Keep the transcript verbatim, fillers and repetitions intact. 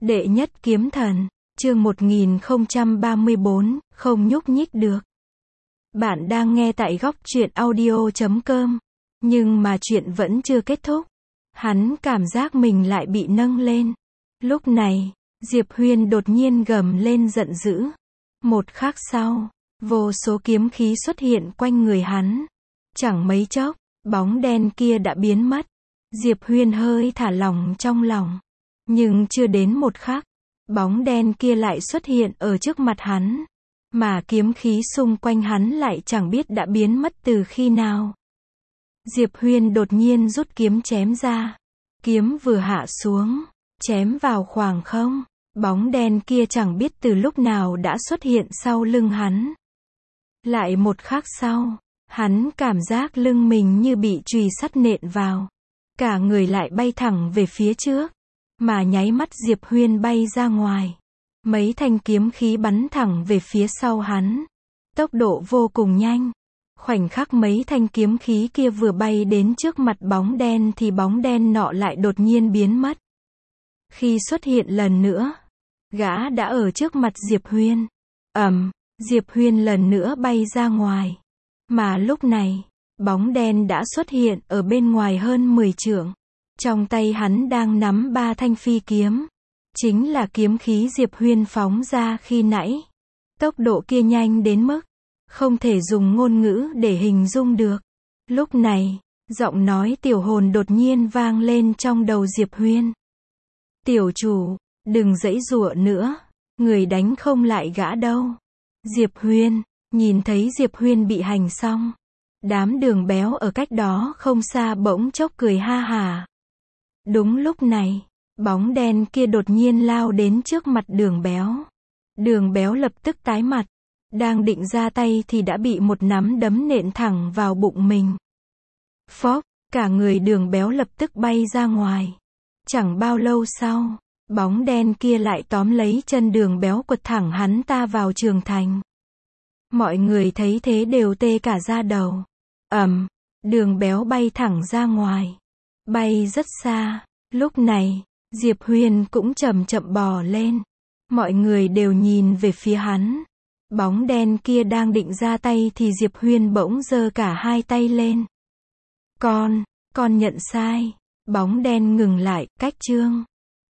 Đệ nhất kiếm thần, chương một nghìn không trăm ba mươi bốn, không nhúc nhích được. Bạn đang nghe tại góc truyện audio chấm com, nhưng mà chuyện vẫn chưa kết thúc. Hắn cảm giác mình lại bị nâng lên. Lúc này, Diệp Huyên đột nhiên gầm lên giận dữ. Một khắc sau, vô số kiếm khí xuất hiện quanh người hắn. Chẳng mấy chốc, bóng đen kia đã biến mất. Diệp Huyên hơi thả lỏng trong lòng. Nhưng chưa đến một khắc, bóng đen kia lại xuất hiện ở trước mặt hắn. Mà kiếm khí xung quanh hắn lại chẳng biết đã biến mất từ khi nào. Diệp Huyên đột nhiên rút kiếm chém ra. Kiếm vừa hạ xuống, chém vào khoảng không. Bóng đen kia chẳng biết từ lúc nào đã xuất hiện sau lưng hắn. Lại một khắc sau, hắn cảm giác lưng mình như bị chùy sắt nện vào. Cả người lại bay thẳng về phía trước. Mà nháy mắt Diệp Huyên bay ra ngoài. Mấy thanh kiếm khí bắn thẳng về phía sau hắn. Tốc độ vô cùng nhanh. Khoảnh khắc mấy thanh kiếm khí kia vừa bay đến trước mặt bóng đen thì bóng đen nọ lại đột nhiên biến mất. Khi xuất hiện lần nữa, gã đã ở trước mặt Diệp Huyên. Ầm, Diệp Huyên lần nữa bay ra ngoài. Mà lúc này, bóng đen đã xuất hiện ở bên ngoài hơn mười trượng. Trong tay hắn đang nắm ba thanh phi kiếm. Chính là kiếm khí Diệp Huyên phóng ra khi nãy. Tốc độ kia nhanh đến mức không thể dùng ngôn ngữ để hình dung được. Lúc này, giọng nói tiểu hồn đột nhiên vang lên trong đầu Diệp Huyên. Tiểu chủ, đừng giãy giụa nữa. Người đánh không lại gã đâu. Diệp Huyên, nhìn thấy Diệp Huyên bị hành xong. Đám Đường Béo ở cách đó không xa bỗng chốc cười ha hả. Đúng lúc này, bóng đen kia đột nhiên lao đến trước mặt Đường Béo. Đường Béo lập tức tái mặt. Đang định ra tay thì đã bị một nắm đấm nện thẳng vào bụng mình. Phốc, cả người Đường Béo lập tức bay ra ngoài. Chẳng bao lâu sau, bóng đen kia lại tóm lấy chân Đường Béo quật thẳng hắn ta vào trường thành. Mọi người thấy thế đều tê cả da đầu. Ầm, Đường Béo bay thẳng ra ngoài. Bay rất xa. Lúc này, Diệp Huyên cũng chậm chậm bò lên. Mọi người đều nhìn về phía hắn. Bóng đen kia đang định ra tay thì Diệp Huyên bỗng giơ cả hai tay lên. Con, con nhận sai. Bóng đen ngừng lại, cách chương.